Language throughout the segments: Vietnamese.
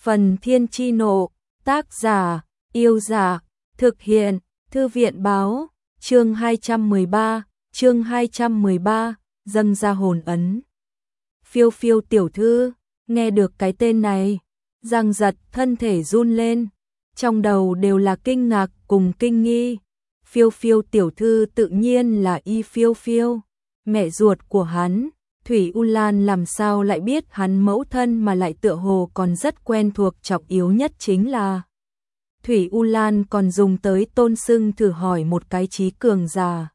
Phần Thiên Chi Nộ, tác giả, Yêu Giả, thực hiện, Thư viện báo, chương 213, dâng ra hồn ấn. Phiêu Phiêu tiểu thư, nghe được cái tên này, Giang Giật thân thể run lên, trong đầu đều là kinh ngạc cùng kinh nghi. Phiêu Phiêu tiểu thư tự nhiên là Y Phiêu Phiêu, mẹ ruột của hắn. Thủy U Lan làm sao lại biết hắn mẫu thân mà lại tựa hồ còn rất quen thuộc, trọng yếu nhất chính là Thủy U Lan còn dùng tới tôn xưng thử hỏi một cái trí cường giả.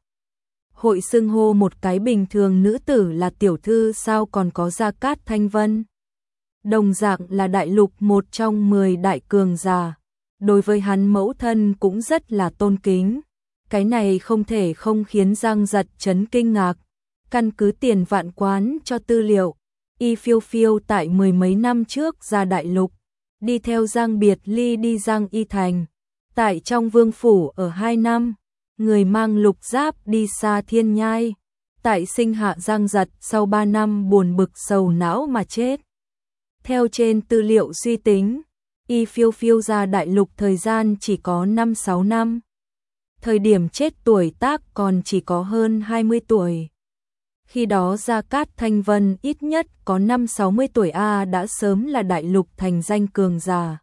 Hội xưng hô một cái bình thường nữ tử là tiểu thư sao còn có Gia Cát Thanh Vân. Đồng dạng là đại lục một trong 10 đại cường giả, đối với hắn mẫu thân cũng rất là tôn kính. Cái này không thể không khiến Giang Giật chấn kinh ngạc. Căn cứ Tiền Vạn Quán cho tư liệu, Y Phiêu Phiêu tại 10 mấy năm trước ra đại lục, đi theo Giang Biệt Ly đi Giang Y Thành, tại trong vương phủ ở 2 năm, người mang lục giáp đi xa thiên nhai, tại sinh hạ Giang Giật sau 3 năm buồn bực sầu não mà chết. Theo trên tư liệu suy tính, Y Phiêu Phiêu ra đại lục thời gian chỉ có 5-6 năm. Thời điểm chết tuổi tác còn chỉ có hơn 20 tuổi. Khi đó Gia Cát Thanh Vân ít nhất có 5-60 tuổi đã sớm là đại lục thành danh cường giả.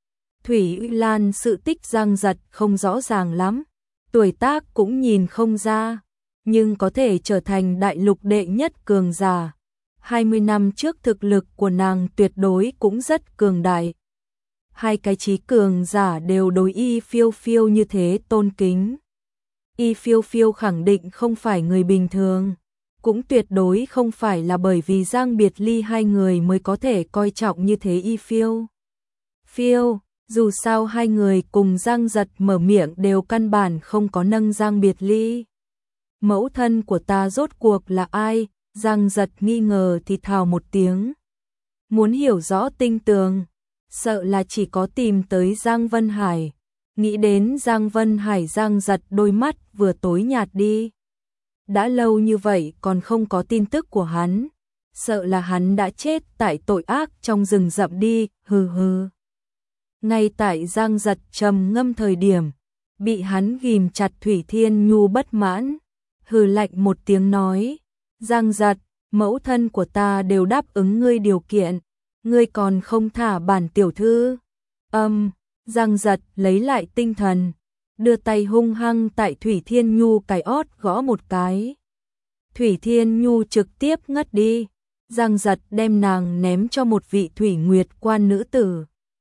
Thủy U Lan sự tích Giang Giật không rõ ràng lắm, tuổi tác cũng nhìn không ra, nhưng có thể trở thành đại lục đệ nhất cường giả. 20 năm trước thực lực của nàng tuyệt đối cũng rất cường đại. Hai cái trí cường giả đều đối Y Phiêu Phiêu như thế tôn kính. Y Phiêu Phiêu khẳng định không phải người bình thường, cũng tuyệt đối không phải là bởi vì Giang Biệt Ly hai người mới có thể coi trọng như thế Y Phiêu Phiêu. Dù sao hai người cùng Giang Giật mở miệng đều căn bản không có nâng Giang Biệt Ly. Mẫu thân của ta rốt cuộc là ai? Giang Giật nghi ngờ thì thào một tiếng. Muốn hiểu rõ tinh tường, sợ là chỉ có tìm tới Giang Vân Hải. Nghĩ đến Giang Vân Hải, Giang Giật đôi mắt vừa tối nhạt đi. Đã lâu như vậy còn không có tin tức của hắn, sợ là hắn đã chết tại tội ác trong rừng rậm đi, hừ hừ. Ngay tại Giang Giật trầm ngâm thời điểm, bị hắn ghim chặt Thủy Thiên Nhu bất mãn, hừ lạnh một tiếng nói, Giang Giật, mẫu thân của ta đều đáp ứng ngươi điều kiện, ngươi còn không thả bản tiểu thư. Giang Giật lấy lại tinh thần, đưa tay hung hăng tại Thủy Thiên Nhu cái ót gõ một cái. Thủy Thiên Nhu trực tiếp ngất đi, Giang Giật đem nàng ném cho một vị Thủy Nguyệt quan nữ tử.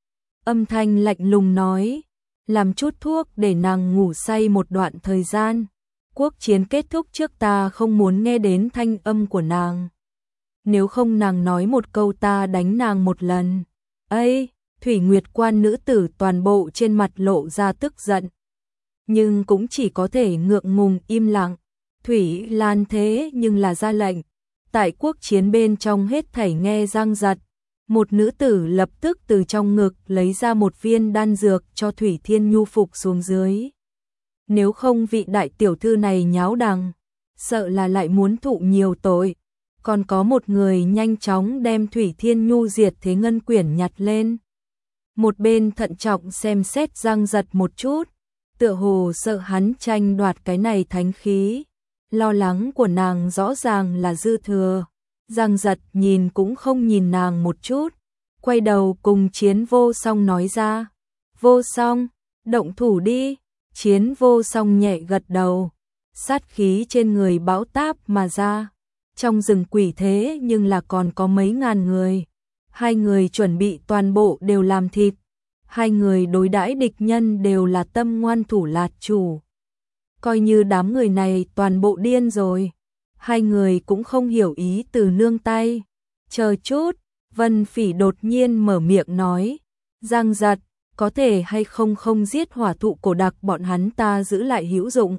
Âm thanh lạnh lùng nói, làm chút thuốc để nàng ngủ say một đoạn thời gian. Quốc chiến kết thúc trước ta không muốn nghe đến thanh âm của nàng. Nếu không nàng nói một câu ta đánh nàng một lần. Ây, Thủy Nguyệt quan nữ tử toàn bộ trên mặt lộ ra tức giận. Nhưng cũng chỉ có thể ngượng ngùng im lặng. Thủy Lan thế nhưng là ra lệnh. Tại quốc chiến bên trong hết thảy nghe Giang Giật. Một nữ tử lập tức từ trong ngực lấy ra một viên đan dược cho Thủy Thiên Nhu phục xuống dưới. Nếu không vị đại tiểu thư này nháo đằng, sợ là lại muốn thụ nhiều tội. Còn có một người nhanh chóng đem Thủy Thiên Nhu diệt thế ngân quyển nhặt lên. Một bên thận trọng xem xét Giang Giật một chút, tựa hồ sợ hắn tranh đoạt cái này thánh khí. Lo lắng của nàng rõ ràng là dư thừa. Giang Giật nhìn cũng không nhìn nàng một chút, quay đầu cùng Chiến Vô Song nói ra, Vô Song, động thủ đi. Chiến Vô Song nhẹ gật đầu, sát khí trên người bão táp mà ra. Trong rừng quỷ thế nhưng là còn có mấy ngàn người. Hai người chuẩn bị toàn bộ đều làm thịt. Hai người đối đãi địch nhân đều là tâm ngoan thủ lạt chủ. Coi như đám người này toàn bộ điên rồi. Hai người cũng không hiểu ý từ nương tay. Chờ chút, Vân Phỉ đột nhiên mở miệng nói, Giang Giật, có thể hay không không giết hỏa thụ cổ đặc bọn hắn ta giữ lại hữu dụng.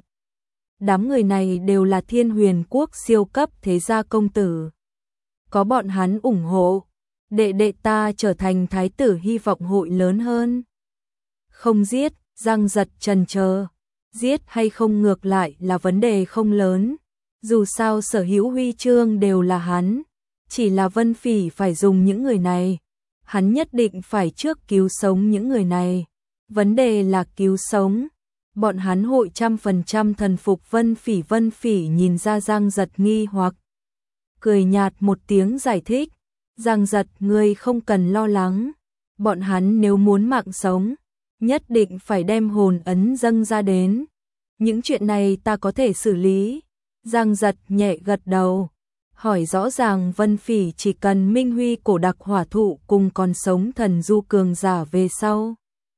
Đám người này đều là Thiên Huyền quốc siêu cấp thế gia công tử. Có bọn hắn ủng hộ, đệ đệ ta trở thành thái tử hy vọng hội lớn hơn. Không giết, Giang Giật chần chờ, giết hay không ngược lại là vấn đề không lớn. Dù sao sở hữu huy chương đều là hắn, chỉ là Vân Phỉ phải dùng những người này. hắn nhất định phải trước cứu sống những người này. Vấn đề là cứu sống, bọn hắn hội 100% thần phục Vân Phỉ. Vân Phỉ nhìn ra Giang Giật nghi hoặc, cười nhạt một tiếng giải thích, Giang Giật ngươi không cần lo lắng, bọn hắn nếu muốn mạng sống, nhất định phải đem hồn ấn dâng ra đến. Những chuyện này ta có thể xử lý. Giang Giật nhẹ gật đầu, hỏi rõ ràng Vân Phỉ chỉ cần Minh Huy cổ đặc hỏa thụ cùng còn sống thần du cường giả về sau.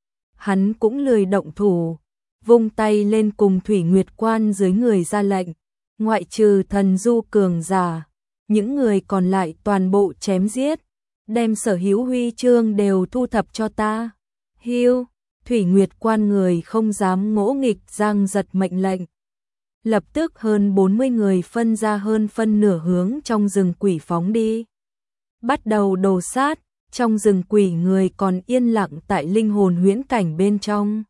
Hắn cũng lười động thủ, vung tay lên cùng Thủy Nguyệt Quan dưới người ra lệnh, ngoại trừ thần du cường giả, những người còn lại toàn bộ chém giết, đem sở hữu huy chương đều thu thập cho ta. Hiu, Thủy Nguyệt Quan người không dám ngỗ nghịch, Giang Giật mệnh lệnh. Lập tức hơn 40 người phân ra hơn phân nửa hướng trong rừng quỷ phóng đi. Bắt đầu đồ sát, trong rừng quỷ người còn yên lặng tại linh hồn huyễn cảnh bên trong.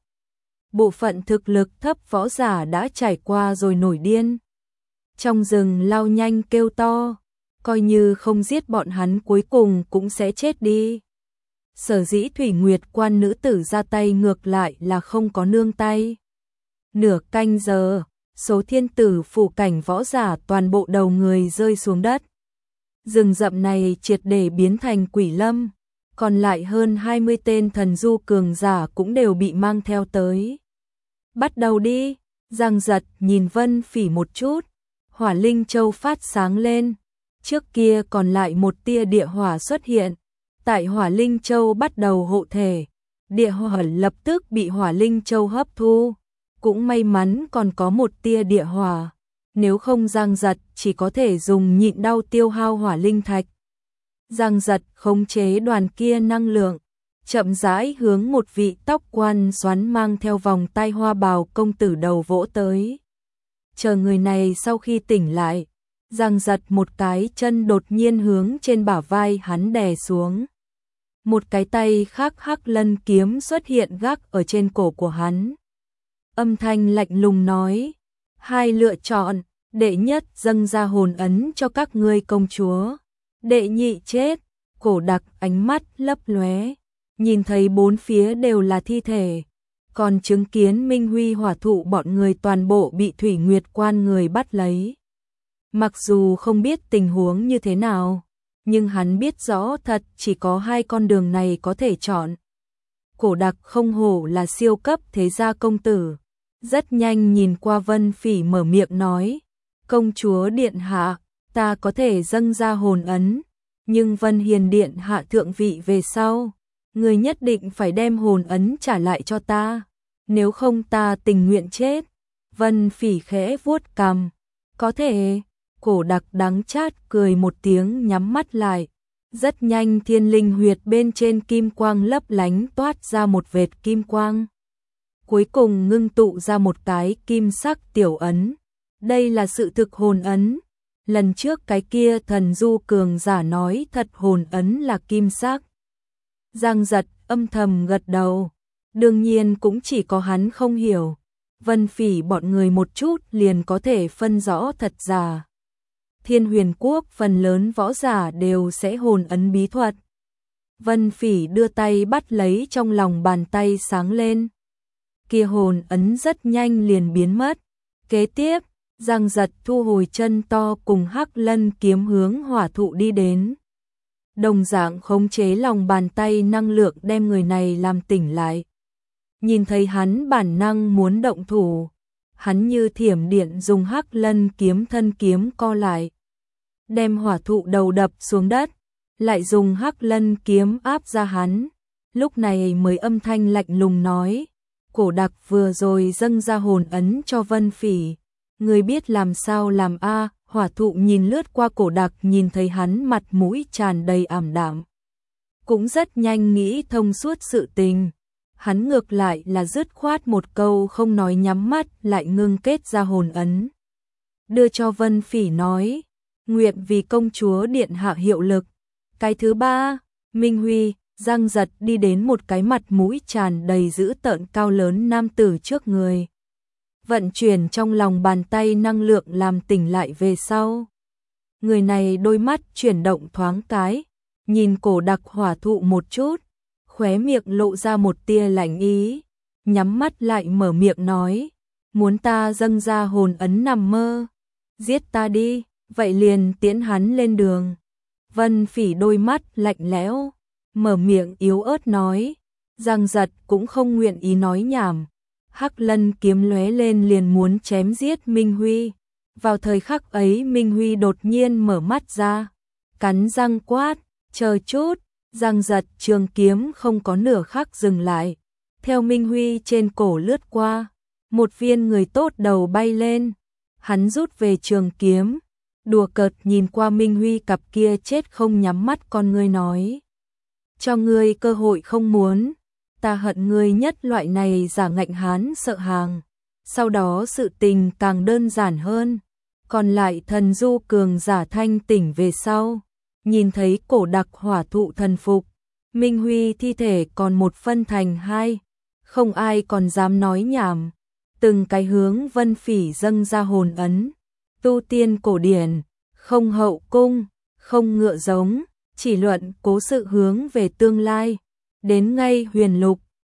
Bộ phận thực lực thấp võ giả đã trải qua rồi nổi điên. Trong rừng lao nhanh kêu to, coi như không giết bọn hắn cuối cùng cũng sẽ chết đi. Sở dĩ Thủy Nguyệt Quan nữ tử ra tay ngược lại là không có nương tay. Nửa canh giờ, số thiên tử phủ cảnh võ giả toàn bộ đầu người rơi xuống đất. Rừng rậm này triệt để biến thành quỷ lâm, còn lại hơn 20 tên thần du cường giả cũng đều bị mang theo tới. Bắt đầu đi, Giang Giật nhìn Vân Phỉ một chút, Hỏa Linh Châu phát sáng lên, trước kia còn lại một tia địa hỏa xuất hiện, tại Hỏa Linh Châu bắt đầu hộ thể, địa hỏa lập tức bị Hỏa Linh Châu hấp thu, cũng may mắn còn có một tia địa hỏa, nếu không Giang Giật chỉ có thể dùng nhịn đau tiêu hao hỏa linh thạch. Giang Giật khống chế đoàn kia năng lượng, chậm rãi hướng một vị tóc quan xoắn mang theo vòng tai hoa bào công tử đầu vỗ tới. Chờ người này sau khi tỉnh lại, Giang Giật một cái chân đột nhiên hướng trên bả vai hắn đè xuống. Một cái tay khác Hắc Lân kiếm xuất hiện gác ở trên cổ của hắn. Âm thanh lạnh lùng nói, hai lựa chọn, đệ nhất dâng ra hồn ấn cho các ngươi công chúa, đệ nhị chết. Cổ đặc ánh mắt lấp lóe, nhìn thấy bốn phía đều là thi thể, còn chứng kiến Minh Huy hỏa thụ bọn người toàn bộ bị Thủy Nguyệt Quan người bắt lấy. Mặc dù không biết tình huống như thế nào, nhưng hắn biết rõ thật chỉ có hai con đường này có thể chọn. Cổ đặc không hổ là siêu cấp thế gia công tử, rất nhanh nhìn qua Vân Phỉ mở miệng nói, công chúa điện hạ, ta có thể dâng ra hồn ấn, nhưng Vân Hiền điện hạ thượng vị về sau, người nhất định phải đem hồn ấn trả lại cho ta, nếu không ta tình nguyện chết. Vân Phỉ khẽ vuốt cằm, có thể. Cổ đặc đắng chát cười một tiếng nhắm mắt lại, rất nhanh thiên linh huyệt bên trên kim quang lấp lánh toát ra một vệt kim quang. Cuối cùng ngưng tụ ra một cái kim sắc tiểu ấn, đây là sự thực hồn ấn. Lần trước cái kia thần du cường giả nói thật hồn ấn là kim sắc. Giang Giật âm thầm gật đầu, đương nhiên cũng chỉ có hắn không hiểu. Vân Phỉ bọn người một chút liền có thể phân rõ thật giả. Thiên Huyền Quốc phần lớn võ giả đều sẽ hồn ấn bí thuật. Vân Phỉ đưa tay bắt lấy trong lòng bàn tay sáng lên. Kia hồn ấn rất nhanh liền biến mất. Kế tiếp, Giang Giật thu hồi chân to cùng Hắc Lân kiếm hướng hỏa thụ đi đến. Đồng dạng khống chế lòng bàn tay năng lượng đem người này làm tỉnh lại. Nhìn thấy hắn bản năng muốn động thủ, hắn như thiểm điện dùng Hắc Lân kiếm thân kiếm co lại, đem hỏa thụ đầu đập xuống đất, lại dùng Hắc Lân kiếm áp ra hắn. Lúc này mới âm thanh lạnh lùng nói, cổ đặc vừa rồi dâng ra hồn ấn cho Vân Phỉ, người biết làm sao làm a? Hỏa thụ nhìn lướt qua cổ đặc, nhìn thấy hắn mặt mũi tràn đầy ảm đạm, cũng rất nhanh nghĩ thông suốt sự tình. Hắn ngược lại là dứt khoát một câu không nói, nhắm mắt lại ngưng kết ra hồn ấn, đưa cho Vân Phỉ nói, nguyện vì công chúa điện hạ hiệu lực. Cái thứ ba, Minh Huy. Giang Giật đi đến một cái mặt mũi tràn đầy dữ tợn cao lớn nam tử trước người, vận chuyển trong lòng bàn tay năng lượng làm tỉnh lại về sau. Người này đôi mắt chuyển động thoáng cái, nhìn cổ đặc hỏa thụ một chút, khóe miệng lộ ra một tia lạnh ý, nhắm mắt lại mở miệng nói, muốn ta dâng ra hồn ấn nằm mơ, giết ta đi, vậy liền tiễn hắn lên đường. Vân Phỉ đôi mắt lạnh lẽo, mở miệng yếu ớt nói, Giang Giật cũng không nguyện ý nói nhảm. Hắc Lân kiếm lóe lên liền muốn chém giết Minh Huy. Vào thời khắc ấy Minh Huy đột nhiên mở mắt ra, cắn răng quát, chờ chút. Giang Giật trường kiếm không có nửa khắc dừng lại, theo Minh Huy trên cổ lướt qua, một viên người tốt đầu bay lên, hắn rút về trường kiếm, đùa cợt nhìn qua Minh Huy cặp kia chết không nhắm mắt con ngươi nói, cho ngươi cơ hội không muốn, ta hận ngươi nhất loại này giả ngạnh hán sợ hàng. Sau đó sự tình càng đơn giản hơn, còn lại thần du cường giả thanh tỉnh về sau, nhìn thấy cổ đặc hỏa thụ thần phục, Minh Huy thi thể còn một phân thành hai, không ai còn dám nói nhảm, từng cái hướng Vân Phỉ dâng ra hồn ấn, tu tiên cổ điển, không hậu cung, không ngựa giống, chỉ luận cố sự hướng về tương lai, đến ngay huyền lục,